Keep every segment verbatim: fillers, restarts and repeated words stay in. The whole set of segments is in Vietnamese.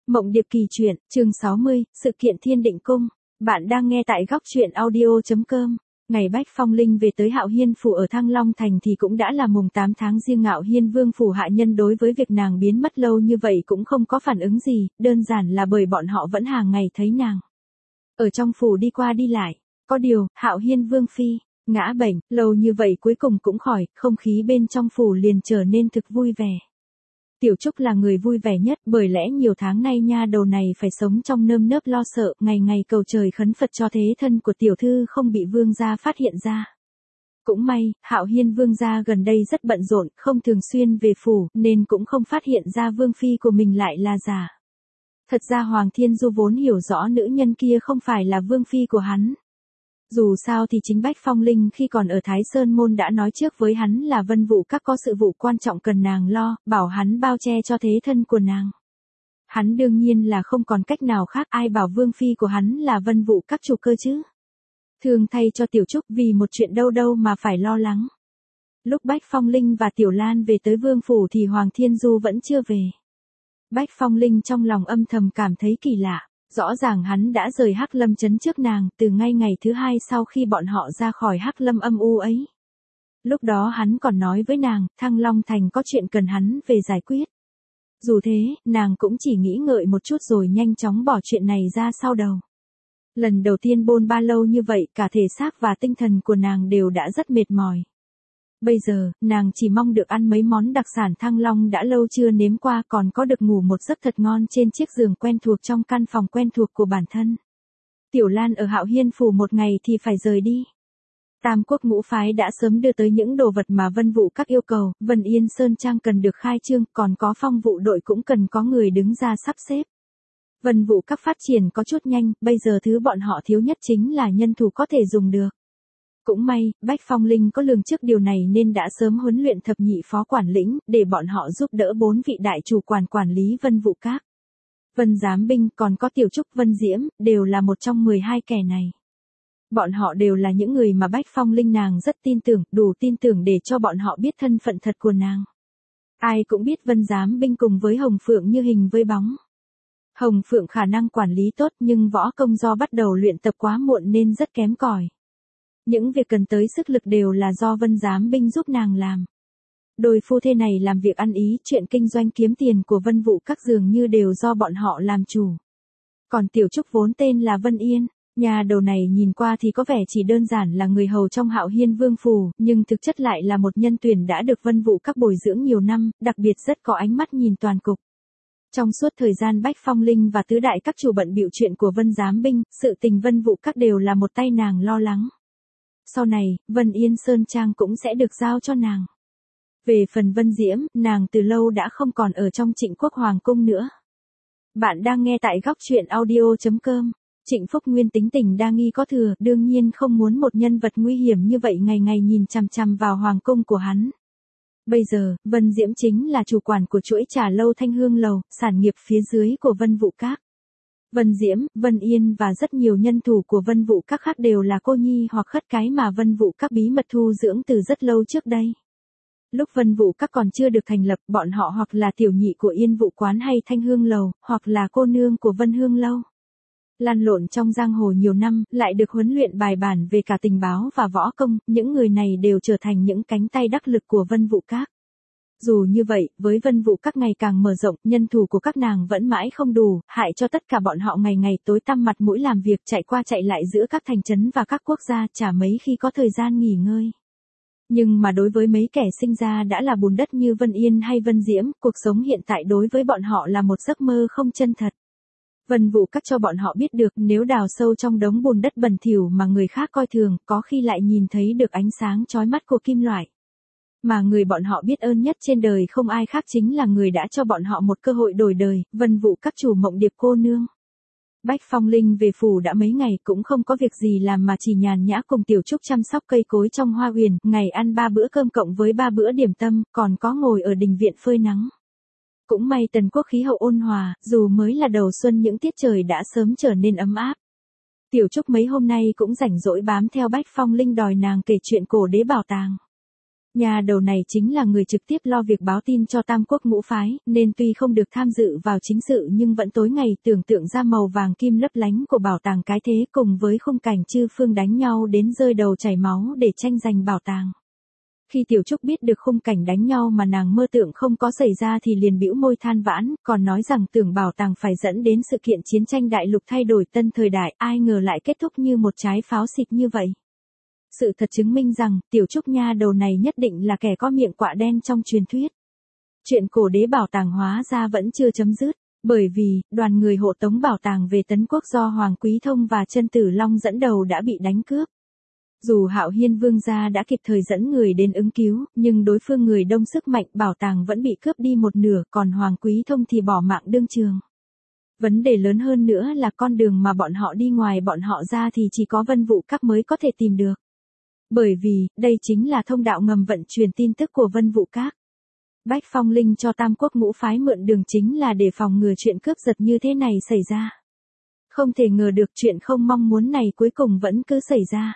Mộng Điệp kỳ truyện, chương sáu mươi, sự kiện Thiên Định Cung. Bạn đang nghe tại góc truyện audio chấm com. Ngày Bách Phong Linh về tới Hạo Hiên phủ ở Thăng Long thành thì cũng đã là mùng tám tháng Giêng. Hạo Hiên vương phủ hạ nhân đối với việc nàng biến mất lâu như vậy cũng không có phản ứng gì, đơn giản là bởi bọn họ vẫn hàng ngày thấy nàng ở trong phủ đi qua đi lại. Có điều, Hạo Hiên vương phi ngã bệnh, lâu như vậy cuối cùng cũng khỏi, không khí bên trong phủ liền trở nên thực vui vẻ. Tiểu Trúc là người vui vẻ nhất, bởi lẽ nhiều tháng nay nha đầu này phải sống trong nơm nớp lo sợ, ngày ngày cầu trời khấn Phật cho thế thân của tiểu thư không bị vương gia phát hiện ra. Cũng may, Hạo Hiên vương gia gần đây rất bận rộn, không thường xuyên về phủ, nên cũng không phát hiện ra vương phi của mình lại là giả. Thật ra Hoàng Thiên Du vốn hiểu rõ nữ nhân kia không phải là vương phi của hắn. Dù sao thì chính Bách Phong Linh khi còn ở Thái Sơn Môn đã nói trước với hắn là Vân Vũ Các có sự vụ quan trọng cần nàng lo, bảo hắn bao che cho thế thân của nàng. Hắn đương nhiên là không còn cách nào khác, ai bảo vương phi của hắn là Vân Vũ Các chủ cơ chứ. Thường thay cho Tiểu Trúc vì một chuyện đâu đâu mà phải lo lắng. Lúc Bách Phong Linh và Tiểu Lan về tới vương phủ thì Hoàng Thiên Du vẫn chưa về. Bách Phong Linh trong lòng âm thầm cảm thấy kỳ lạ. Rõ ràng hắn đã rời Hắc Lâm trấn trước nàng, từ ngay ngày thứ hai sau khi bọn họ ra khỏi Hắc Lâm âm u ấy. Lúc đó hắn còn nói với nàng, Thăng Long thành có chuyện cần hắn về giải quyết. Dù thế, nàng cũng chỉ nghĩ ngợi một chút rồi nhanh chóng bỏ chuyện này ra sau đầu. Lần đầu tiên bôn ba lâu như vậy, cả thể xác và tinh thần của nàng đều đã rất mệt mỏi. Bây giờ, nàng chỉ mong được ăn mấy món đặc sản Thăng Long đã lâu chưa nếm qua, còn có được ngủ một giấc thật ngon trên chiếc giường quen thuộc trong căn phòng quen thuộc của bản thân. Tiểu Lan ở Hạo Hiên phủ một ngày thì phải rời đi. Tam Quốc ngũ phái đã sớm đưa tới những đồ vật mà Vân Vũ Các yêu cầu, Vân Yên Sơn Trang cần được khai trương, còn có Phong Vụ đội cũng cần có người đứng ra sắp xếp. Vân Vũ Các phát triển có chút nhanh, bây giờ thứ bọn họ thiếu nhất chính là nhân thủ có thể dùng được. Cũng may, Bách Phong Linh có lường trước điều này nên đã sớm huấn luyện thập nhị phó quản lĩnh, để bọn họ giúp đỡ bốn vị đại chủ quản quản lý Vân Vũ Các. Vân Giám Binh còn có Tiểu Trúc Vân Diễm, đều là một trong mười hai kẻ này. Bọn họ đều là những người mà Bách Phong Linh nàng rất tin tưởng, đủ tin tưởng để cho bọn họ biết thân phận thật của nàng. Ai cũng biết Vân Giám Binh cùng với Hồng Phượng như hình với bóng. Hồng Phượng khả năng quản lý tốt nhưng võ công do bắt đầu luyện tập quá muộn nên rất kém cỏi. Những việc cần tới sức lực đều là do Vân Giám Binh giúp nàng làm. Đôi phu thê này làm việc ăn ý, chuyện kinh doanh kiếm tiền của Vân Vũ Các dường như đều do bọn họ làm chủ. Còn Tiểu Trúc vốn tên là Vân Yên, nhà đầu này nhìn qua thì có vẻ chỉ đơn giản là người hầu trong Hạo Hiên vương phủ, nhưng thực chất lại là một nhân tuyển đã được Vân Vũ Các bồi dưỡng nhiều năm, đặc biệt rất có ánh mắt nhìn toàn cục. Trong suốt thời gian Bách Phong Linh và tứ đại các chủ bận bịu chuyện của Vân Giám Binh, sự tình Vân Vũ Các đều là một tay nàng lo lắng. Sau này, Vân Yên Sơn Trang cũng sẽ được giao cho nàng. Về phần Vân Diễm, nàng từ lâu đã không còn ở trong Trịnh Quốc Hoàng cung nữa. Bạn đang nghe tại góc truyện audio chấm com. Trịnh Phúc Nguyên tính tình đa nghi có thừa, đương nhiên không muốn một nhân vật nguy hiểm như vậy ngày ngày nhìn chằm chằm vào hoàng cung của hắn. Bây giờ, Vân Diễm chính là chủ quản của chuỗi trà lâu Thanh Hương Lầu, sản nghiệp phía dưới của Vân Vũ Các. Vân Diễm, Vân Yên và rất nhiều nhân thủ của Vân Vũ Các khác đều là cô nhi hoặc khất cái mà Vân Vũ Các bí mật thu dưỡng từ rất lâu trước đây. Lúc Vân Vũ Các còn chưa được thành lập, bọn họ hoặc là tiểu nhị của Yên Vũ Quán hay Thanh Hương Lầu, hoặc là cô nương của Vân Hương Lâu. Lăn lộn trong giang hồ nhiều năm, lại được huấn luyện bài bản về cả tình báo và võ công, những người này đều trở thành những cánh tay đắc lực của Vân Vũ Các. Dù như vậy, với Vân Vũ Các ngày càng mở rộng, nhân thủ của các nàng vẫn mãi không đủ, hại cho tất cả bọn họ ngày ngày tối tăm mặt mũi làm việc chạy qua chạy lại giữa các thành trấn và các quốc gia, chả mấy khi có thời gian nghỉ ngơi. Nhưng mà đối với mấy kẻ sinh ra đã là bùn đất như Vân Yên hay Vân Diễm, cuộc sống hiện tại đối với bọn họ là một giấc mơ không chân thật. Vân Vũ Các cho bọn họ biết được nếu đào sâu trong đống bùn đất bẩn thỉu mà người khác coi thường, có khi lại nhìn thấy được ánh sáng chói mắt của kim loại. Mà người bọn họ biết ơn nhất trên đời không ai khác chính là người đã cho bọn họ một cơ hội đổi đời, Vân Vũ Các chủ Mộng Điệp cô nương. Bách Phong Linh về phủ đã mấy ngày cũng không có việc gì làm mà chỉ nhàn nhã cùng Tiểu Trúc chăm sóc cây cối trong hoa huyền, ngày ăn ba bữa cơm cộng với ba bữa điểm tâm, còn có ngồi ở đình viện phơi nắng. Cũng may Tần Quốc khí hậu ôn hòa, dù mới là đầu xuân những tiết trời đã sớm trở nên ấm áp. Tiểu Trúc mấy hôm nay cũng rảnh rỗi bám theo Bách Phong Linh đòi nàng kể chuyện cổ đế bảo tàng. Nhà đầu này chính là người trực tiếp lo việc báo tin cho Tam Quốc ngũ phái, nên tuy không được tham dự vào chính sự nhưng vẫn tối ngày tưởng tượng ra màu vàng kim lấp lánh của bảo tàng cái thế cùng với khung cảnh chư phương đánh nhau đến rơi đầu chảy máu để tranh giành bảo tàng. Khi Tiểu Trúc biết được khung cảnh đánh nhau mà nàng mơ tưởng không có xảy ra thì liền bĩu môi than vãn, còn nói rằng tưởng bảo tàng phải dẫn đến sự kiện chiến tranh đại lục thay đổi tân thời đại, ai ngờ lại kết thúc như một trái pháo xịt như vậy. Sự thật chứng minh rằng, Tiểu Trúc nha đầu này nhất định là kẻ có miệng quạ đen trong truyền thuyết. Chuyện cổ đế bảo tàng hóa ra vẫn chưa chấm dứt, bởi vì, đoàn người hộ tống bảo tàng về Tấn Quốc do Hoàng Quý Thông và Chân Tử Long dẫn đầu đã bị đánh cướp. Dù Hạo Hiên Vương gia đã kịp thời dẫn người đến ứng cứu, nhưng đối phương người đông sức mạnh bảo tàng vẫn bị cướp đi một nửa, còn Hoàng Quý Thông thì bỏ mạng đương trường. Vấn đề lớn hơn nữa là con đường mà bọn họ đi ngoài bọn họ ra thì chỉ có Vân Vũ Các mới có thể tìm được. Bởi vì, đây chính là thông đạo ngầm vận chuyển tin tức của Vân Vũ Các. Bách Phong Linh cho Tam Quốc ngũ phái mượn đường chính là để phòng ngừa chuyện cướp giật như thế này xảy ra. Không thể ngờ được chuyện không mong muốn này cuối cùng vẫn cứ xảy ra.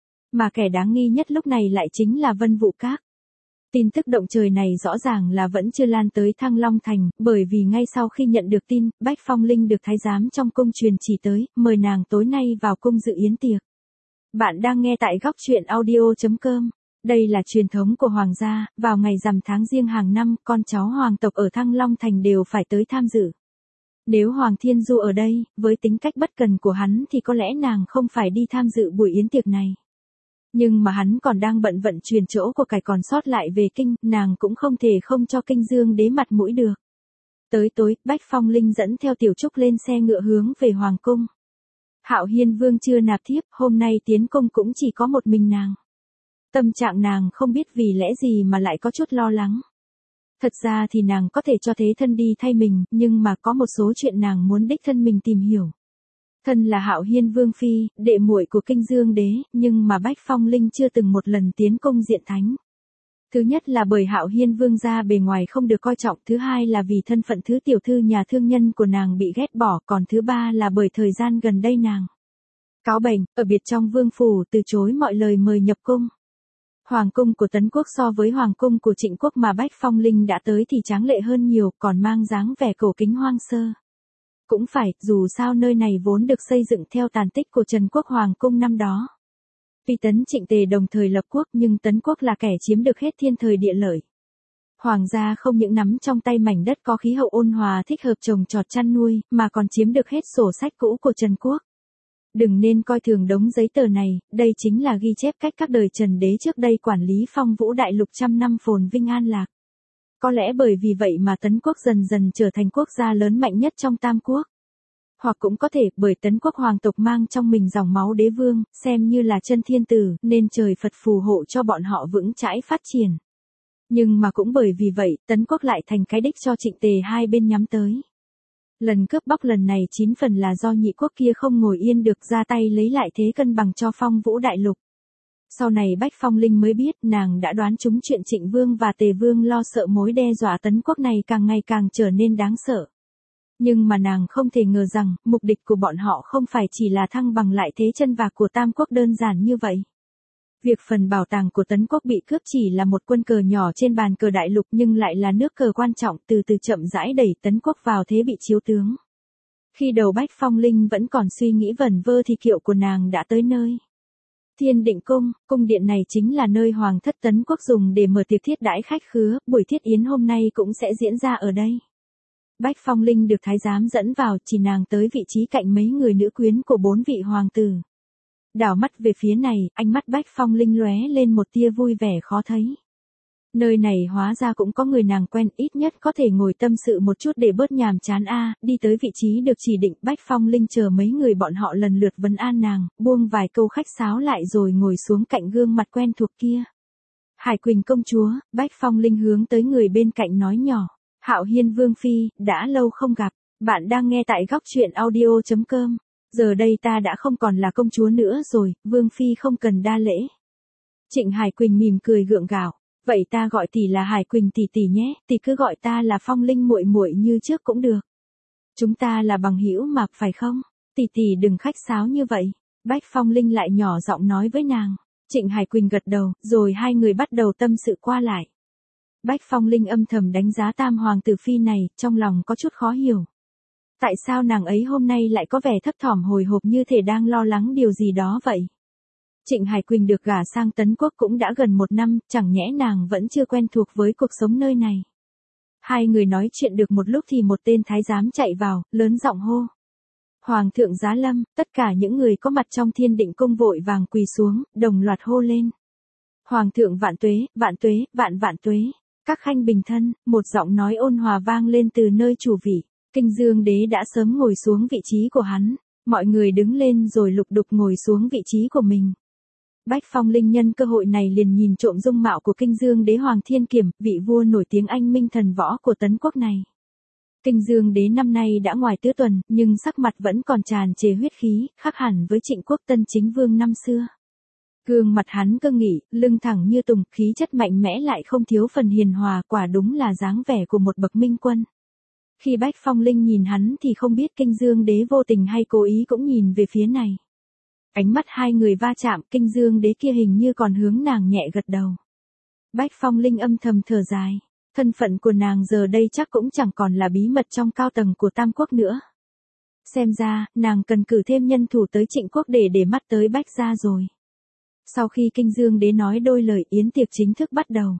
Mà kẻ đáng nghi nhất lúc này lại chính là Vân Vũ Các. Tin tức động trời này rõ ràng là vẫn chưa lan tới Thăng Long Thành, bởi vì ngay sau khi nhận được tin, Bách Phong Linh được thái giám trong cung truyền chỉ tới, mời nàng tối nay vào cung dự yến tiệc. Bạn đang nghe tại góc truyện audio chấm com. Đây là truyền thống của Hoàng gia, vào ngày rằm tháng Giêng hàng năm, con cháu Hoàng tộc ở Thăng Long Thành đều phải tới tham dự. Nếu Hoàng Thiên Du ở đây, với tính cách bất cần của hắn thì có lẽ nàng không phải đi tham dự buổi yến tiệc này. Nhưng mà hắn còn đang bận vận chuyển chỗ của cải còn sót lại về kinh, nàng cũng không thể không cho Kinh Dương đế mặt mũi được. Tới tối, Bách Phong Linh dẫn theo Tiểu Trúc lên xe ngựa hướng về Hoàng cung. Hạo Hiên Vương chưa nạp thiếp, hôm nay tiến cung cũng chỉ có một mình nàng. Tâm trạng nàng không biết vì lẽ gì mà lại có chút lo lắng. Thật ra thì nàng có thể cho thế thân đi thay mình, nhưng mà có một số chuyện nàng muốn đích thân mình tìm hiểu. Thân là Hạo Hiên Vương phi, đệ muội của Kinh Dương đế, nhưng mà Bách Phong Linh chưa từng một lần tiến cung diện thánh. Thứ nhất là bởi Hạo Hiên Vương gia bề ngoài không được coi trọng, thứ hai là vì thân phận thứ tiểu thư nhà thương nhân của nàng bị ghét bỏ, còn thứ ba là bởi thời gian gần đây nàng cáo bệnh, ở biệt trong vương phủ từ chối mọi lời mời nhập cung. Hoàng cung của Tấn Quốc so với Hoàng cung của Trịnh Quốc mà Bách Phong Linh đã tới thì tráng lệ hơn nhiều, còn mang dáng vẻ cổ kính hoang sơ. Cũng phải, dù sao nơi này vốn được xây dựng theo tàn tích của Trần Quốc Hoàng cung năm đó. Tuy Tấn Trịnh Tề đồng thời lập quốc nhưng Tấn Quốc là kẻ chiếm được hết thiên thời địa lợi. Hoàng gia không những nắm trong tay mảnh đất có khí hậu ôn hòa thích hợp trồng trọt chăn nuôi, mà còn chiếm được hết sổ sách cũ của Trần Quốc. Đừng nên coi thường đống giấy tờ này, đây chính là ghi chép cách các đời Trần đế trước đây quản lý Phong Vũ đại lục trăm năm phồn vinh an lạc. Có lẽ bởi vì vậy mà Tấn Quốc dần dần trở thành quốc gia lớn mạnh nhất trong Tam Quốc. Hoặc cũng có thể bởi Tấn Quốc hoàng tộc mang trong mình dòng máu đế vương, xem như là chân thiên tử, nên trời Phật phù hộ cho bọn họ vững chãi phát triển. Nhưng mà cũng bởi vì vậy, Tấn Quốc lại thành cái đích cho Trịnh Tề hai bên nhắm tới. Lần cướp bóc lần này chín phần là do nhị quốc kia không ngồi yên được ra tay lấy lại thế cân bằng cho Phong Vũ đại lục. Sau này Bách Phong Linh mới biết nàng đã đoán trúng chuyện Trịnh Vương và Tề Vương lo sợ mối đe dọa Tấn Quốc này càng ngày càng trở nên đáng sợ. Nhưng mà nàng không thể ngờ rằng, mục đích của bọn họ không phải chỉ là thăng bằng lại thế chân vạc của Tam Quốc đơn giản như vậy. Việc phần bảo tàng của Tấn Quốc bị cướp chỉ là một quân cờ nhỏ trên bàn cờ đại lục nhưng lại là nước cờ quan trọng từ từ chậm rãi đẩy Tấn Quốc vào thế bị chiếu tướng. Khi đầu Bách Phong Linh vẫn còn suy nghĩ vẩn vơ thì kiệu của nàng đã tới nơi. Thiên Định Cung, cung điện này chính là nơi Hoàng thất Tấn Quốc dùng để mở tiệc thiết đãi khách khứa, buổi thiết yến hôm nay cũng sẽ diễn ra ở đây. Bách Phong Linh được thái giám dẫn vào, chỉ nàng tới vị trí cạnh mấy người nữ quyến của bốn vị hoàng tử. Đảo mắt về phía này, ánh mắt Bách Phong Linh lóe lên một tia vui vẻ khó thấy. Nơi này hóa ra cũng có người nàng quen, ít nhất có thể ngồi tâm sự một chút để bớt nhàm chán a. Đi tới vị trí được chỉ định, Bách Phong Linh chờ mấy người bọn họ lần lượt vấn an nàng, buông vài câu khách sáo lại rồi ngồi xuống cạnh gương mặt quen thuộc kia. Hải Quỳnh công chúa, Bách Phong Linh hướng tới người bên cạnh nói nhỏ. Hạo Hiên Vương phi, đã lâu không gặp, bạn đang nghe tại góc truyện audio chấm com. Giờ đây ta đã không còn là công chúa nữa rồi, Vương phi không cần đa lễ. Trịnh Hải Quỳnh mỉm cười gượng gạo, vậy ta gọi tỷ là Hải Quỳnh tỷ tỷ nhé, tỷ cứ gọi ta là Phong Linh muội muội như trước cũng được. Chúng ta là bằng hữu mà, phải không? Tỷ tỷ đừng khách sáo như vậy. Bách Phong Linh lại nhỏ giọng nói với nàng. Trịnh Hải Quỳnh gật đầu, rồi hai người bắt đầu tâm sự qua lại. Bách Phong Linh âm thầm đánh giá tam hoàng tử phi này, trong lòng có chút khó hiểu. Tại sao nàng ấy hôm nay lại có vẻ thấp thỏm hồi hộp như thể đang lo lắng điều gì đó vậy? Trịnh Hải Quỳnh được gả sang Tấn Quốc cũng đã gần một năm, chẳng nhẽ nàng vẫn chưa quen thuộc với cuộc sống nơi này. Hai người nói chuyện được một lúc thì một tên thái giám chạy vào, lớn giọng hô. Hoàng thượng giá lâm, tất cả những người có mặt trong Thiên Định Cung vội vàng quỳ xuống, đồng loạt hô lên. Hoàng thượng vạn tuế, vạn tuế, vạn vạn tuế. Các khanh bình thân, một giọng nói ôn hòa vang lên từ nơi chủ vị. Kinh Dương Đế đã sớm ngồi xuống vị trí của hắn, mọi người đứng lên rồi lục đục ngồi xuống vị trí của mình. Bách Phong Linh nhân cơ hội này liền nhìn trộm dung mạo của Kinh Dương Đế Hoàng Thiên Kiểm, vị vua nổi tiếng anh minh thần võ của Tấn Quốc này. Kinh Dương Đế năm nay đã ngoài tứ tuần, nhưng sắc mặt vẫn còn tràn trề huyết khí, khác hẳn với Trịnh Quốc Tân Chính Vương năm xưa. Gương mặt hắn cương nghị, lưng thẳng như tùng, khí chất mạnh mẽ lại không thiếu phần hiền hòa, quả đúng là dáng vẻ của một bậc minh quân. Khi Bách Phong Linh nhìn hắn thì không biết Kinh Dương Đế vô tình hay cố ý cũng nhìn về phía này. Ánh mắt hai người va chạm, Kinh Dương Đế kia hình như còn hướng nàng nhẹ gật đầu. Bách Phong Linh âm thầm thở dài, thân phận của nàng giờ đây chắc cũng chẳng còn là bí mật trong cao tầng của Tam Quốc nữa. Xem ra, nàng cần cử thêm nhân thủ tới Trịnh Quốc để để mắt tới Bách gia rồi. Sau khi Kinh Dương Đế nói đôi lời, yến tiệc chính thức bắt đầu.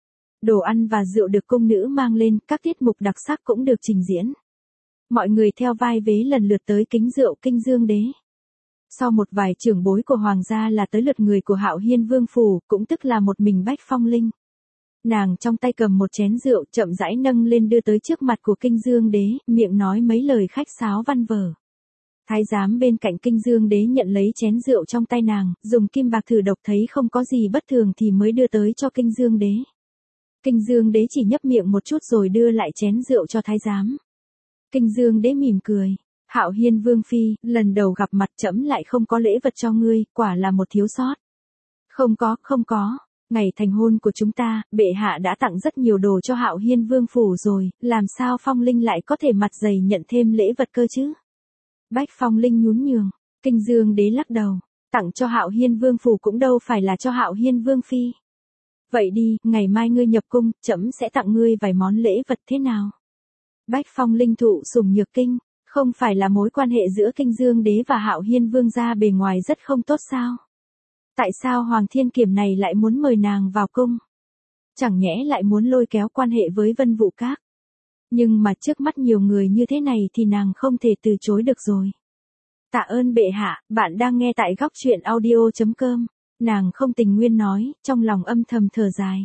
Đồ ăn và rượu được cung nữ mang lên, các tiết mục đặc sắc cũng được trình diễn. Mọi người theo vai vế lần lượt tới kính rượu Kinh Dương Đế. Sau một vài trưởng bối của hoàng gia là tới lượt người của Hạo Hiên Vương phủ, cũng tức là một mình Bách Phong Linh. Nàng trong tay cầm một chén rượu chậm rãi nâng lên đưa tới trước mặt của Kinh Dương Đế, miệng nói mấy lời khách sáo văn vở. Thái giám bên cạnh Kinh Dương Đế nhận lấy chén rượu trong tay nàng, dùng kim bạc thử độc thấy không có gì bất thường thì mới đưa tới cho Kinh Dương Đế. Kinh Dương Đế chỉ nhấp miệng một chút rồi đưa lại chén rượu cho thái giám. Kinh Dương Đế mỉm cười. Hạo Hiên Vương phi, lần đầu gặp mặt trẫm lại không có lễ vật cho ngươi, quả là một thiếu sót. Không có, không có. Ngày thành hôn của chúng ta, bệ hạ đã tặng rất nhiều đồ cho Hạo Hiên Vương phủ rồi, làm sao Phong Linh lại có thể mặt dày nhận thêm lễ vật cơ chứ? Bách Phong Linh nhún nhường, Kinh Dương Đế lắc đầu, tặng cho Hạo Hiên Vương phủ cũng đâu phải là cho Hạo Hiên Vương phi. Vậy đi, ngày mai ngươi nhập cung, trẫm sẽ tặng ngươi vài món lễ vật thế nào? Bách Phong Linh thụ sủng nhược kinh, không phải là mối quan hệ giữa Kinh Dương Đế và Hạo Hiên Vương gia bề ngoài rất không tốt sao? Tại sao Hoàng Thiên Kiểm này lại muốn mời nàng vào cung? Chẳng nhẽ lại muốn lôi kéo quan hệ với Vân Vũ Các? Nhưng mà trước mắt nhiều người như thế này thì nàng không thể từ chối được rồi. Tạ ơn bệ hạ, bạn đang nghe tại góc truyện audio chấm com. Nàng không tình nguyên nói, trong lòng âm thầm thở dài.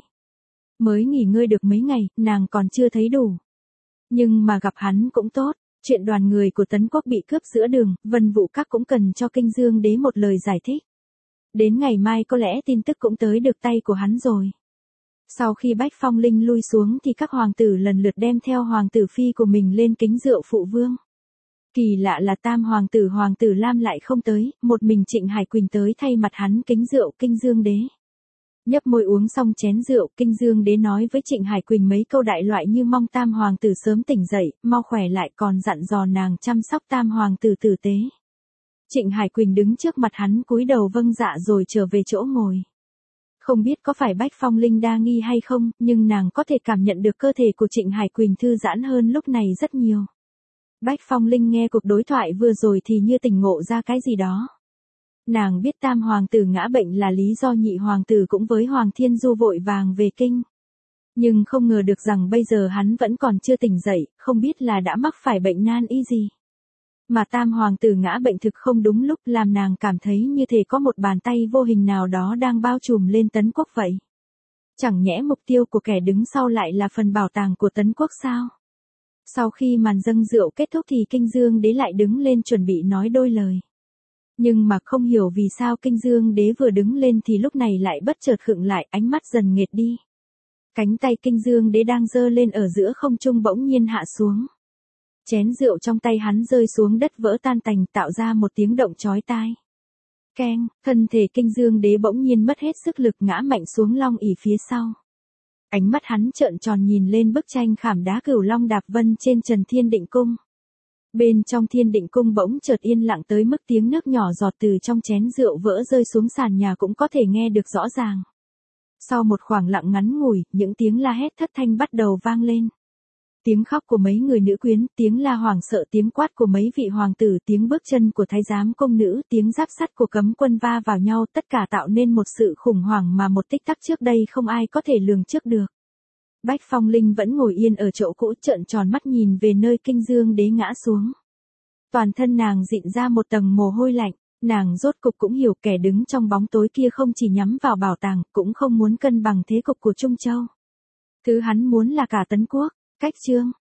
Mới nghỉ ngơi được mấy ngày, nàng còn chưa thấy đủ. Nhưng mà gặp hắn cũng tốt, chuyện đoàn người của Tấn Quốc bị cướp giữa đường, Vân Vũ Các cũng cần cho Kinh Dương Đế một lời giải thích. Đến ngày mai có lẽ tin tức cũng tới được tay của hắn rồi. Sau khi Bách Phong Linh lui xuống thì các hoàng tử lần lượt đem theo hoàng tử phi của mình lên kính rượu phụ vương. Kỳ lạ là tam hoàng tử hoàng tử Lam lại không tới, một mình Trịnh Hải Quỳnh tới thay mặt hắn kính rượu Kinh Dương Đế. Nhấp môi uống xong chén rượu, Kinh Dương Đế nói với Trịnh Hải Quỳnh mấy câu đại loại như mong tam hoàng tử sớm tỉnh dậy, mau khỏe lại, còn dặn dò nàng chăm sóc tam hoàng tử tử tế. Trịnh Hải Quỳnh đứng trước mặt hắn cúi đầu vâng dạ rồi trở về chỗ ngồi. Không biết có phải Bách Phong Linh đa nghi hay không, nhưng nàng có thể cảm nhận được cơ thể của Trịnh Hải Quỳnh thư giãn hơn lúc này rất nhiều. Bách Phong Linh nghe cuộc đối thoại vừa rồi thì như tỉnh ngộ ra cái gì đó. Nàng biết tam hoàng tử ngã bệnh là lý do nhị hoàng tử cũng với Hoàng Thiên Du vội vàng về kinh. Nhưng không ngờ được rằng bây giờ hắn vẫn còn chưa tỉnh dậy, không biết là đã mắc phải bệnh nan y gì. Mà tam hoàng tử ngã bệnh thực không đúng lúc, làm nàng cảm thấy như thể có một bàn tay vô hình nào đó đang bao trùm lên Tấn Quốc vậy. Chẳng nhẽ mục tiêu của kẻ đứng sau lại là phần bảo tàng của Tấn Quốc sao? Sau khi màn dâng rượu kết thúc thì Kinh Dương Đế lại đứng lên chuẩn bị nói đôi lời. Nhưng mà không hiểu vì sao Kinh Dương Đế vừa đứng lên thì lúc này lại bất chợt khựng lại, ánh mắt dần nghệt đi. Cánh tay Kinh Dương Đế đang giơ lên ở giữa không trung bỗng nhiên hạ xuống. Chén rượu trong tay hắn rơi xuống đất vỡ tan tành, tạo ra một tiếng động chói tai. Keng, thân thể Kinh Dương Đế bỗng nhiên mất hết sức lực ngã mạnh xuống long ỷ phía sau. Ánh mắt hắn trợn tròn nhìn lên bức tranh khảm đá Cửu Long Đạp Vân trên trần Thiên Định Cung. Bên trong Thiên Định Cung bỗng chợt yên lặng tới mức tiếng nước nhỏ giọt từ trong chén rượu vỡ rơi xuống sàn nhà cũng có thể nghe được rõ ràng. Sau một khoảng lặng ngắn ngủi, những tiếng la hét thất thanh bắt đầu vang lên. Tiếng khóc của mấy người nữ quyến, tiếng la hoảng sợ, tiếng quát của mấy vị hoàng tử, tiếng bước chân của thái giám công nữ, tiếng giáp sắt của cấm quân va vào nhau, tất cả tạo nên một sự khủng hoảng mà một tích tắc trước đây không ai có thể lường trước được. Bách Phong Linh vẫn ngồi yên ở chỗ cũ, trợn tròn mắt nhìn về nơi Kinh Dương Đế ngã xuống. Toàn thân nàng dịn ra một tầng mồ hôi lạnh, nàng rốt cục cũng hiểu kẻ đứng trong bóng tối kia không chỉ nhắm vào bảo tàng, cũng không muốn cân bằng thế cục của Trung Châu. Thứ hắn muốn là cả Tấn Quốc. Cách chương